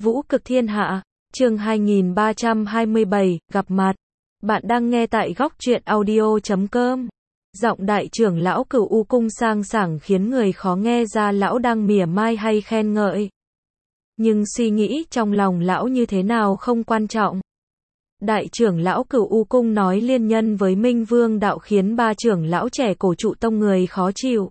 Vũ cực thiên hạ, chương 2327, gặp mặt. Bạn đang nghe tại góc truyện audio.com. Giọng đại trưởng lão Cửu U cung sang sảng khiến người khó nghe ra lão đang mỉa mai hay khen ngợi. Nhưng suy nghĩ trong lòng lão như thế nào không quan trọng. Đại trưởng lão Cửu U cung nói liên nhân với Minh Vương đạo khiến ba trưởng lão trẻ Cổ Trụ tông người khó chịu.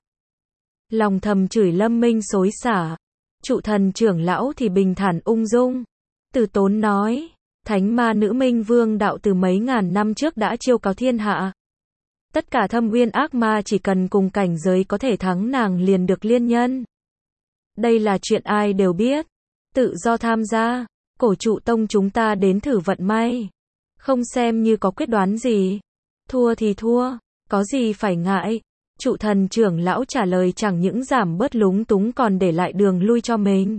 Lòng thầm chửi Lâm Minh xối xả. Trụ thần trưởng lão thì bình thản ung dung. Từ Tốn nói, thánh ma nữ Minh Vương đạo từ mấy ngàn năm trước đã chiêu cáo thiên hạ. Tất cả thâm uyên ác ma chỉ cần cùng cảnh giới có thể thắng nàng liền được liên nhân. Đây là chuyện ai đều biết. Tự do tham gia, Cổ Trụ tông chúng ta đến thử vận may. Không xem như có quyết đoán gì. Thua thì thua, có gì phải ngại. Trụ thần trưởng lão trả lời chẳng những giảm bớt lúng túng còn để lại đường lui cho mình.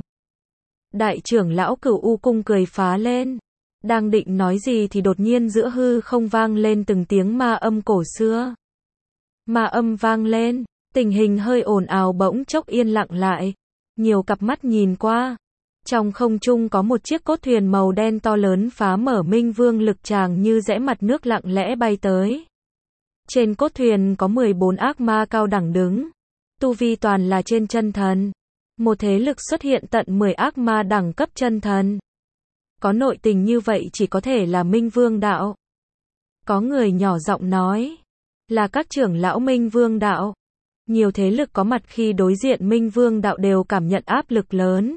Đại trưởng lão Cửu U cung cười phá lên. Đang định nói gì thì đột nhiên giữa hư không vang lên từng tiếng ma âm cổ xưa. Ma âm vang lên, tình hình hơi ồn ào bỗng chốc yên lặng lại. Nhiều cặp mắt nhìn qua. Trong không trung có một chiếc cốt thuyền màu đen to lớn phá mở Minh Vương lực tràng như rẽ mặt nước lặng lẽ bay tới. Trên cốt thuyền có 14 ác ma cao đẳng đứng. Tu vi toàn là trên chân thần. Một thế lực xuất hiện tận 10 ác ma đẳng cấp chân thần. Có nội tình như vậy chỉ có thể là Minh Vương đạo. Có người nhỏ giọng nói. Là các trưởng lão Minh Vương đạo. Nhiều thế lực có mặt khi đối diện Minh Vương đạo đều cảm nhận áp lực lớn.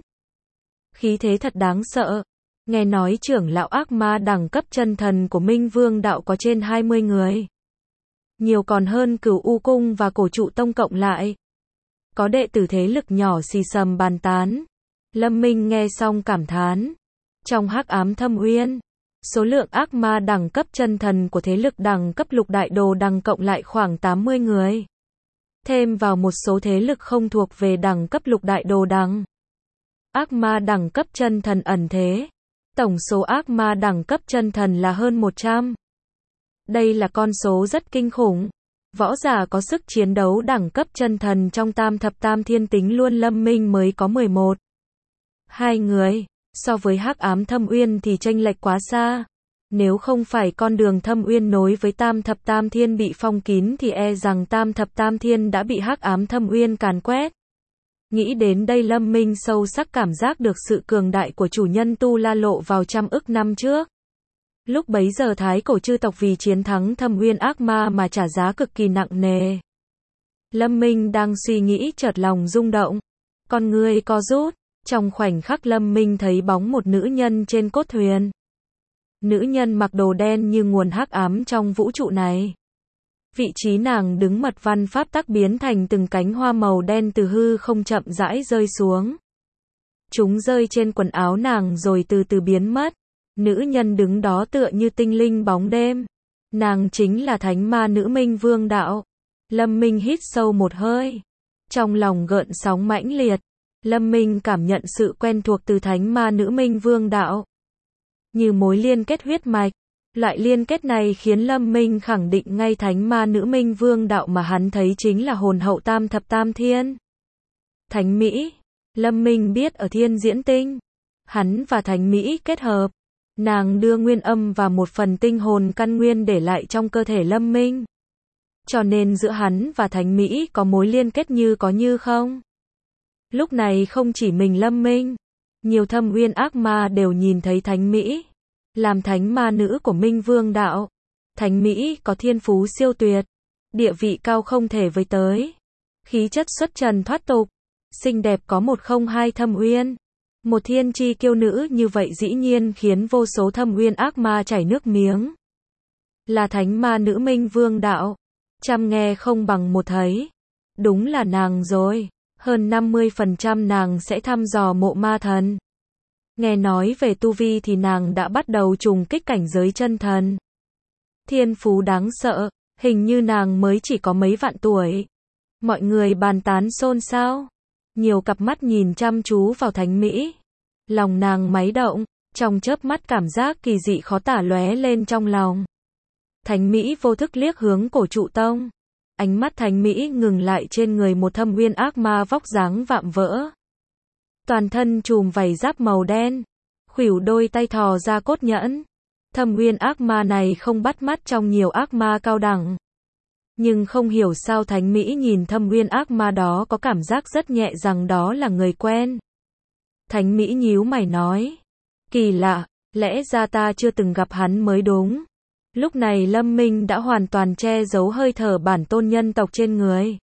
Khí thế thật đáng sợ. Nghe nói trưởng lão ác ma đẳng cấp chân thần của Minh Vương đạo có trên 20 người. Nhiều còn hơn Cửu U cung và Cổ Trụ tông cộng lại. Có đệ tử thế lực nhỏ xì xầm bàn tán. Lâm Minh nghe xong cảm thán. Trong hắc ám thâm uyên, số lượng ác ma đẳng cấp chân thần của thế lực đẳng cấp lục đại đồ đằng cộng lại khoảng 80 người. Thêm vào một số thế lực không thuộc về đẳng cấp lục đại đồ đằng. Ác ma đẳng cấp chân thần ẩn thế. Tổng số ác ma đẳng cấp chân thần là hơn 100. Đây là con số rất kinh khủng. Võ giả có sức chiến đấu đẳng cấp chân thần trong tam thập tam thiên tính luôn Lâm Minh mới có 11. 2 người. So với hắc ám thâm uyên thì chênh lệch quá xa. Nếu không phải con đường thâm uyên nối với tam thập tam thiên bị phong kín thì e rằng tam thập tam thiên đã bị hắc ám thâm uyên càn quét. Nghĩ đến đây Lâm Minh sâu sắc cảm giác được sự cường đại của chủ nhân Tu La lộ vào trăm ức năm trước. Lúc bấy giờ Thái Cổ chư tộc vì chiến thắng thâm uyên ác ma mà trả giá cực kỳ nặng nề. Lâm Minh đang suy nghĩ chợt lòng rung động. Con người co rút. Trong khoảnh khắc Lâm Minh thấy bóng một nữ nhân trên cốt thuyền. Nữ nhân mặc đồ đen như nguồn hắc ám trong vũ trụ này. Vị trí nàng đứng mật văn pháp tắc biến thành từng cánh hoa màu đen từ hư không chậm rãi rơi xuống. Chúng rơi trên quần áo nàng rồi từ từ biến mất. Nữ nhân đứng đó tựa như tinh linh bóng đêm. Nàng chính là thánh ma nữ Minh Vương đạo. Lâm Minh hít sâu một hơi. Trong lòng gợn sóng mãnh liệt. Lâm Minh cảm nhận sự quen thuộc từ thánh ma nữ Minh Vương đạo. Như mối liên kết huyết mạch. Loại liên kết này khiến Lâm Minh khẳng định ngay thánh ma nữ Minh Vương đạo mà hắn thấy chính là hồn hậu tam thập tam thiên. Thánh Mỹ. Lâm Minh biết ở Thiên Diễn Tinh. Hắn và Thánh Mỹ kết hợp. Nàng đưa nguyên âm và một phần tinh hồn căn nguyên để lại trong cơ thể Lâm Minh. Cho nên giữa hắn và Thánh Mỹ có mối liên kết như có như không. Lúc này không chỉ mình Lâm Minh, nhiều thâm uyên ác ma đều nhìn thấy Thánh Mỹ, làm thánh ma nữ của Minh Vương đạo. Thánh Mỹ có thiên phú siêu tuyệt, địa vị cao không thể với tới, khí chất xuất trần thoát tục, xinh đẹp có 102 thâm uyên, một thiên chi kiêu nữ như vậy dĩ nhiên khiến vô số thâm uyên ác ma chảy nước miếng. Là thánh ma nữ Minh Vương đạo, trăm nghe không bằng một thấy, đúng là nàng rồi. Hơn 50% nàng sẽ thăm dò mộ ma thần. Nghe nói về tu vi thì nàng đã bắt đầu trùng kích cảnh giới chân thần. Thiên phú đáng sợ, hình như nàng mới chỉ có mấy vạn tuổi. Mọi người bàn tán xôn xao. Nhiều cặp mắt nhìn chăm chú vào Thánh Mỹ. Lòng nàng máy động, trong chớp mắt cảm giác kỳ dị khó tả lóe lên trong lòng. Thánh Mỹ vô thức liếc hướng Cổ Trụ tông. Ánh mắt Thánh Mỹ ngừng lại trên người một thâm uyên ác ma vóc dáng vạm vỡ. Toàn thân trùm vảy giáp màu đen, khuỷu đôi tay thò ra cốt nhẫn. Thâm Uyên ác ma này không bắt mắt trong nhiều ác ma cao đẳng. Nhưng không hiểu sao Thánh Mỹ nhìn Thâm Uyên ác ma đó có cảm giác rất nhẹ rằng đó là người quen. Thánh Mỹ nhíu mày nói. Kỳ lạ, lẽ ra ta chưa từng gặp hắn mới đúng. Lúc này Lâm Minh đã hoàn toàn che giấu hơi thở bản tôn nhân tộc trên người.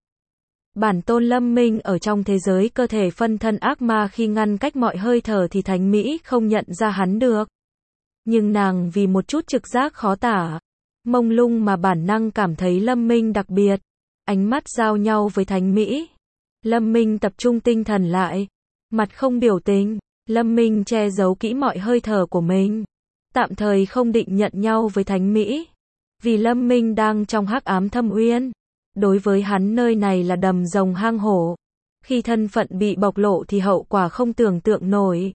Bản tôn Lâm Minh ở trong thế giới cơ thể phân thân ác ma khi ngăn cách mọi hơi thở thì Thánh Mỹ không nhận ra hắn được. Nhưng nàng vì một chút trực giác khó tả, mông lung mà bản năng cảm thấy Lâm Minh đặc biệt. Ánh mắt giao nhau với Thánh Mỹ. Lâm Minh tập trung tinh thần lại. Mặt không biểu tình. Lâm Minh che giấu kỹ mọi hơi thở của mình. Tạm thời không định nhận nhau với Thánh Mỹ. Vì Lâm Minh đang trong hắc ám Thâm Uyên. Đối với hắn nơi này là đầm rồng hang hổ. Khi thân phận bị bộc lộ thì hậu quả không tưởng tượng nổi.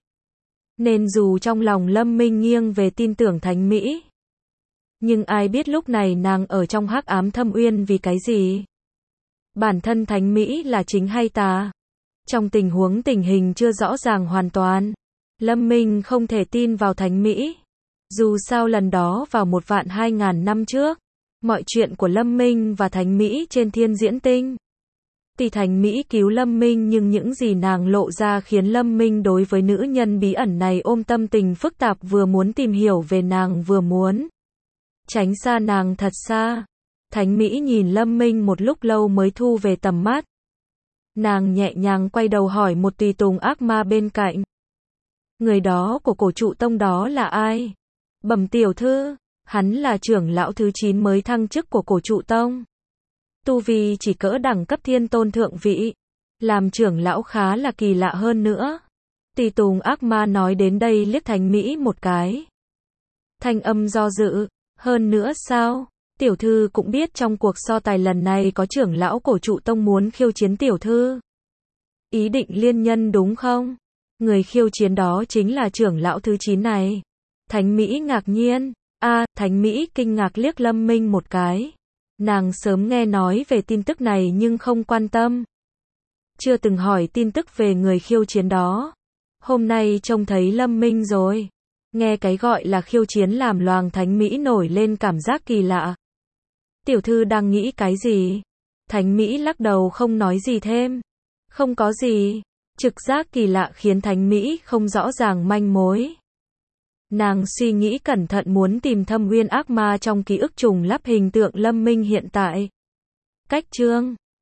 Nên dù trong lòng Lâm Minh nghiêng về tin tưởng Thánh Mỹ. Nhưng ai biết lúc này nàng ở trong hắc ám Thâm Uyên vì cái gì? Bản thân Thánh Mỹ là chính hay tà? Trong tình huống tình hình chưa rõ ràng hoàn toàn, Lâm Minh không thể tin vào Thánh Mỹ. Dù sao lần đó vào 1.200.000 năm trước, mọi chuyện của Lâm Minh và Thánh Mỹ trên Thiên Diễn Tinh. Tỷ Thánh Mỹ cứu Lâm Minh nhưng những gì nàng lộ ra khiến Lâm Minh đối với nữ nhân bí ẩn này ôm tâm tình phức tạp, vừa muốn tìm hiểu về nàng vừa muốn tránh xa nàng thật xa. Thánh Mỹ nhìn Lâm Minh một lúc lâu mới thu về tầm mắt. Nàng nhẹ nhàng quay đầu hỏi một tùy tùng ác ma bên cạnh. Người đó của Cổ Trụ Tông đó là ai? Bẩm tiểu thư, hắn là trưởng lão thứ 9 mới thăng chức của Cổ Trụ Tông. Tu vi chỉ cỡ đẳng cấp thiên tôn thượng vị. Làm trưởng lão khá là kỳ lạ hơn nữa. Tùy tùng ác ma nói đến đây liếc Thánh Mỹ một cái. Thanh âm do dự. Hơn nữa sao? Tiểu thư cũng biết trong cuộc so tài lần này có trưởng lão Cổ Trụ Tông muốn khiêu chiến tiểu thư. Ý định liên nhân đúng không? Người khiêu chiến đó chính là trưởng lão thứ 9 này. Thánh Mỹ ngạc nhiên. Thánh Mỹ kinh ngạc liếc Lâm Minh một cái. Nàng sớm nghe nói về tin tức này nhưng không quan tâm. Chưa từng hỏi tin tức về người khiêu chiến đó. Hôm nay trông thấy Lâm Minh rồi. Nghe cái gọi là khiêu chiến làm loàng Thánh Mỹ nổi lên cảm giác kỳ lạ. Tiểu thư đang nghĩ cái gì? Thánh Mỹ lắc đầu không nói gì thêm. Không có gì. Trực giác kỳ lạ khiến Thánh Mỹ không rõ ràng manh mối. Nàng suy nghĩ cẩn thận muốn tìm Thâm Uyên ác ma trong ký ức trùng lắp hình tượng Lâm Minh hiện tại. Cách chương